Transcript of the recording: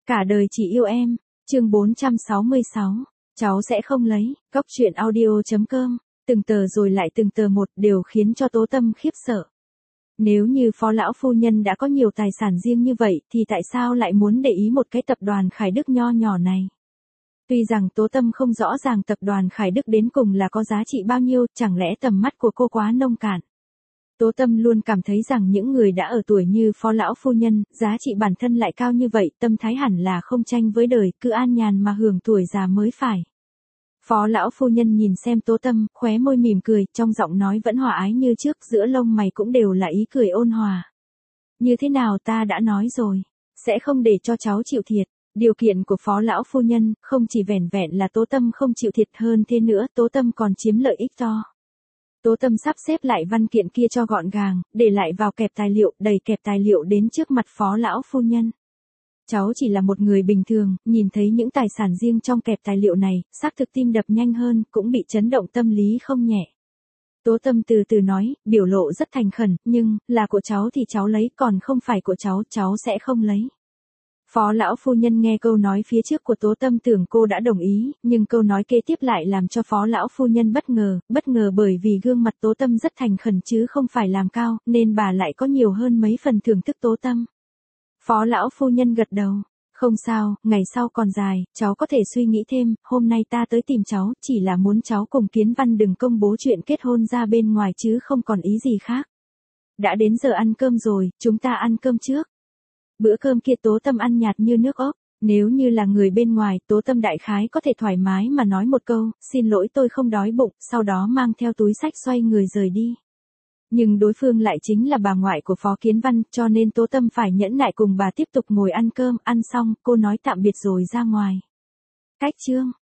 Cả đời chỉ yêu em, chương 466, cháu sẽ không lấy, Cóc truyện audio.com, từng tờ rồi lại từng tờ một đều khiến cho Tố Tâm khiếp sợ. Nếu như Phó lão phu nhân đã có nhiều tài sản riêng như vậy thì tại sao lại muốn để ý một cái tập đoàn Khải Đức nho nhỏ này? Tuy rằng Tố Tâm không rõ ràng tập đoàn Khải Đức đến cùng là có giá trị bao nhiêu, chẳng lẽ tầm mắt của cô quá nông cạn. Tố Tâm luôn cảm thấy rằng những người đã ở tuổi như Phó lão phu nhân, giá trị bản thân lại cao như vậy, tâm thái hẳn là không tranh với đời, cứ an nhàn mà hưởng tuổi già mới phải. Phó lão phu nhân nhìn xem Tố Tâm, khóe môi mỉm cười, trong giọng nói vẫn hòa ái như trước, giữa lông mày cũng đều là ý cười ôn hòa. Như thế nào ta đã nói rồi, sẽ không để cho cháu chịu thiệt. Điều kiện của Phó lão phu nhân không chỉ vẻn vẹn là Tố Tâm không chịu thiệt, hơn thế nữa Tố Tâm còn chiếm lợi ích to. Tố Tâm sắp xếp lại văn kiện kia cho gọn gàng, để lại vào kẹp tài liệu, đẩy kẹp tài liệu đến trước mặt Phó lão phu nhân. Cháu chỉ là một người bình thường, nhìn thấy những tài sản riêng trong kẹp tài liệu này, xác thực tim đập nhanh hơn, cũng bị chấn động tâm lý không nhẹ. Tố Tâm từ từ nói, biểu lộ rất thành khẩn, nhưng, là của cháu thì cháu lấy, còn không phải của cháu sẽ không lấy. Phó lão phu nhân nghe câu nói phía trước của Tố Tâm tưởng cô đã đồng ý, nhưng câu nói kế tiếp lại làm cho Phó lão phu nhân bất ngờ bởi vì gương mặt Tố Tâm rất thành khẩn chứ không phải làm cao, nên bà lại có nhiều hơn mấy phần thưởng thức Tố Tâm. Phó lão phu nhân gật đầu, không sao, ngày sau còn dài, cháu có thể suy nghĩ thêm, hôm nay ta tới tìm cháu, chỉ là muốn cháu cùng Kiến Văn đừng công bố chuyện kết hôn ra bên ngoài chứ không còn ý gì khác. Đã đến giờ ăn cơm rồi, chúng ta ăn cơm trước. Bữa cơm kia Tố Tâm ăn nhạt như nước ốc, nếu như là người bên ngoài, Tố Tâm đại khái có thể thoải mái mà nói một câu, xin lỗi tôi không đói bụng, sau đó mang theo túi xách xoay người rời đi. Nhưng đối phương lại chính là bà ngoại của Phó Kiến Văn, cho nên Tố Tâm phải nhẫn nại cùng bà tiếp tục ngồi ăn cơm, ăn xong, cô nói tạm biệt rồi ra ngoài. Cách chương